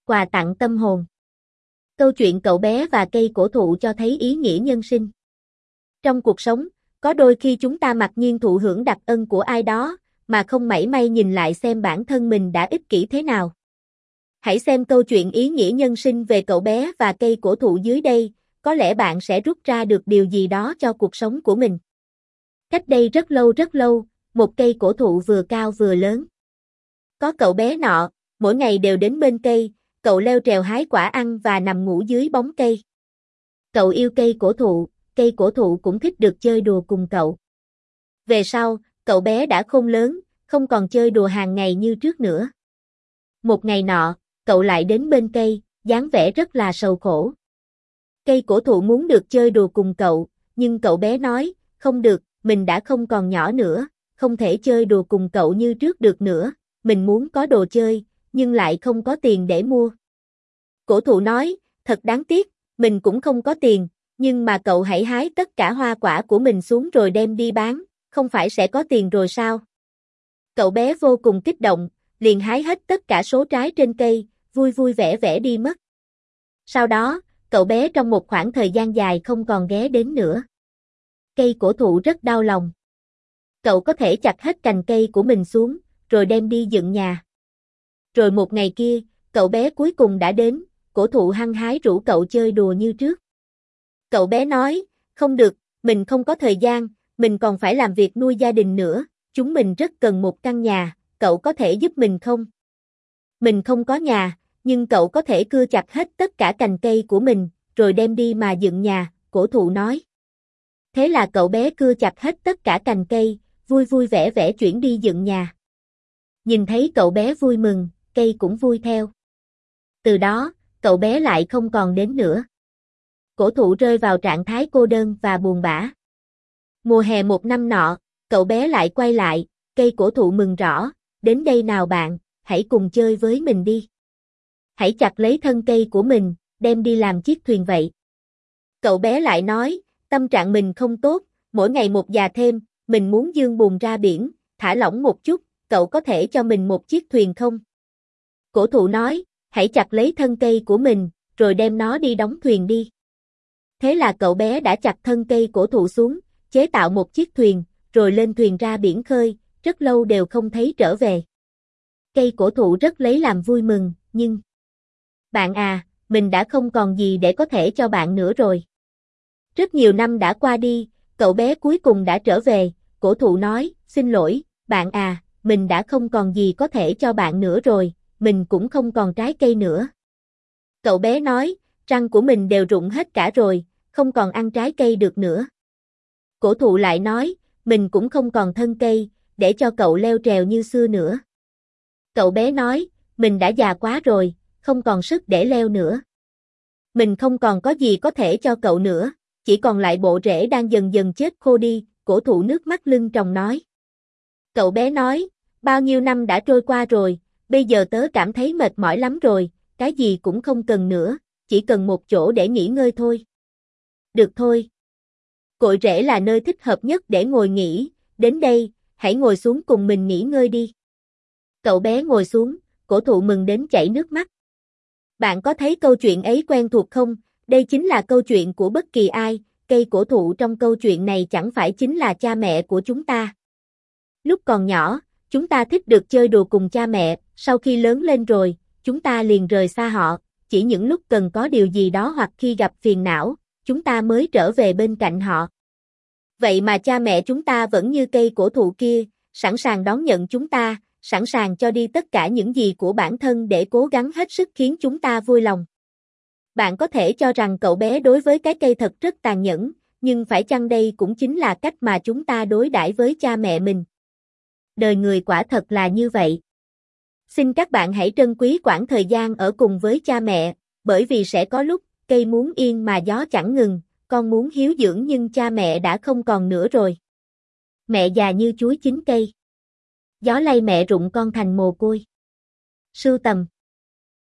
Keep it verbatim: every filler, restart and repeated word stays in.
quà tặng tâm hồn. Câu chuyện cậu bé và cây cổ thụ cho thấy ý nghĩa nhân sinh. Trong cuộc sống, có đôi khi chúng ta mặc nhiên thụ hưởng đặc ân của ai đó, mà không mảy may nhìn lại xem bản thân mình đã ích kỷ thế nào. Hãy xem câu chuyện ý nghĩa nhân sinh về cậu bé và cây cổ thụ dưới đây, có lẽ bạn sẽ rút ra được điều gì đó cho cuộc sống của mình. Cách đây rất lâu rất lâu, một cây cổ thụ vừa cao vừa lớn. Có cậu bé nọ, mỗi ngày đều đến bên cây, cậu leo trèo hái quả ăn và nằm ngủ dưới bóng cây. Cậu yêu cây cổ thụ, cây cổ thụ cũng thích được chơi đùa cùng cậu. Về sau, cậu bé đã khôn lớn, không còn chơi đùa hàng ngày như trước nữa. Một ngày nọ, cậu lại đến bên cây, dáng vẻ rất là sầu khổ. Cây cổ thụ muốn được chơi đùa cùng cậu, nhưng cậu bé nói, không được, mình đã không còn nhỏ nữa, không thể chơi đùa cùng cậu như trước được nữa, mình muốn có đồ chơi, nhưng lại không có tiền để mua. Cổ thụ nói, thật đáng tiếc, mình cũng không có tiền, nhưng mà cậu hãy hái tất cả hoa quả của mình xuống rồi đem đi bán, không phải sẽ có tiền rồi sao? Cậu bé vô cùng kích động, liền hái hết tất cả số trái trên cây, vui vui vẻ vẻ đi mất. Sau đó, cậu bé trong một khoảng thời gian dài không còn ghé đến nữa. Cây cổ thụ rất đau lòng. Cậu có thể chặt hết cành cây của mình xuống, rồi đem đi dựng nhà. Rồi một ngày kia, cậu bé cuối cùng đã đến, cổ thụ hăng hái rủ cậu chơi đùa như trước. Cậu bé nói, không được, mình không có thời gian, mình còn phải làm việc nuôi gia đình nữa, chúng mình rất cần một căn nhà, cậu có thể giúp mình không? Mình không có nhà, nhưng cậu có thể cưa chặt hết tất cả cành cây của mình, rồi đem đi mà dựng nhà, cổ thụ nói. Thế là cậu bé cưa chặt hết tất cả cành cây, vui vui vẻ vẻ chuyển đi dựng nhà. Nhìn thấy cậu bé vui mừng, cây cũng vui theo. Từ đó, cậu bé lại không còn đến nữa. Cổ thụ rơi vào trạng thái cô đơn và buồn bã. Mùa hè một năm nọ, cậu bé lại quay lại, cây cổ thụ mừng rõ, đến đây nào bạn, hãy cùng chơi với mình đi. Hãy chặt lấy thân cây của mình, đem đi làm chiếc thuyền vậy. Cậu bé lại nói, tâm trạng mình không tốt, mỗi ngày một già thêm, mình muốn dương buồn ra biển, thả lỏng một chút, cậu có thể cho mình một chiếc thuyền không? Cổ thụ nói, hãy chặt lấy thân cây của mình, rồi đem nó đi đóng thuyền đi. Thế là cậu bé đã chặt thân cây cổ thụ xuống, chế tạo một chiếc thuyền, rồi lên thuyền ra biển khơi, rất lâu đều không thấy trở về. Cây cổ thụ rất lấy làm vui mừng, nhưng... Bạn à, mình đã không còn gì để có thể cho bạn nữa rồi. Rất nhiều năm đã qua đi, cậu bé cuối cùng đã trở về, cổ thụ nói, xin lỗi, bạn à, mình đã không còn gì có thể cho bạn nữa rồi, mình cũng không còn trái cây nữa. Cậu bé nói, răng của mình đều rụng hết cả rồi, không còn ăn trái cây được nữa. Cổ thụ lại nói, mình cũng không còn thân cây, để cho cậu leo trèo như xưa nữa. Cậu bé nói, mình đã già quá rồi, không còn sức để leo nữa. Mình không còn có gì có thể cho cậu nữa, chỉ còn lại bộ rễ đang dần dần chết khô đi, cổ thụ nước mắt lưng tròng nói. Cậu bé nói, bao nhiêu năm đã trôi qua rồi, bây giờ tớ cảm thấy mệt mỏi lắm rồi, cái gì cũng không cần nữa, chỉ cần một chỗ để nghỉ ngơi thôi. Được thôi. Cội rễ là nơi thích hợp nhất để ngồi nghỉ, đến đây, hãy ngồi xuống cùng mình nghỉ ngơi đi. Cậu bé ngồi xuống, cổ thụ mừng đến chảy nước mắt. Bạn có thấy câu chuyện ấy quen thuộc không? Đây chính là câu chuyện của bất kỳ ai, cây cổ thụ trong câu chuyện này chẳng phải chính là cha mẹ của chúng ta. Lúc còn nhỏ, chúng ta thích được chơi đùa cùng cha mẹ, sau khi lớn lên rồi, chúng ta liền rời xa họ, chỉ những lúc cần có điều gì đó hoặc khi gặp phiền não, chúng ta mới trở về bên cạnh họ. Vậy mà cha mẹ chúng ta vẫn như cây cổ thụ kia, sẵn sàng đón nhận chúng ta, sẵn sàng cho đi tất cả những gì của bản thân để cố gắng hết sức khiến chúng ta vui lòng. Bạn có thể cho rằng cậu bé đối với cái cây thật rất tàn nhẫn, nhưng phải chăng đây cũng chính là cách mà chúng ta đối đãi với cha mẹ mình? Đời người quả thật là như vậy. Xin các bạn hãy trân quý quãng thời gian ở cùng với cha mẹ, bởi vì sẽ có lúc, cây muốn yên mà gió chẳng ngừng, con muốn hiếu dưỡng nhưng cha mẹ đã không còn nữa rồi. Mẹ già như chuối chín cây. Gió lay mẹ rụng con thành mồ côi. Sưu tầm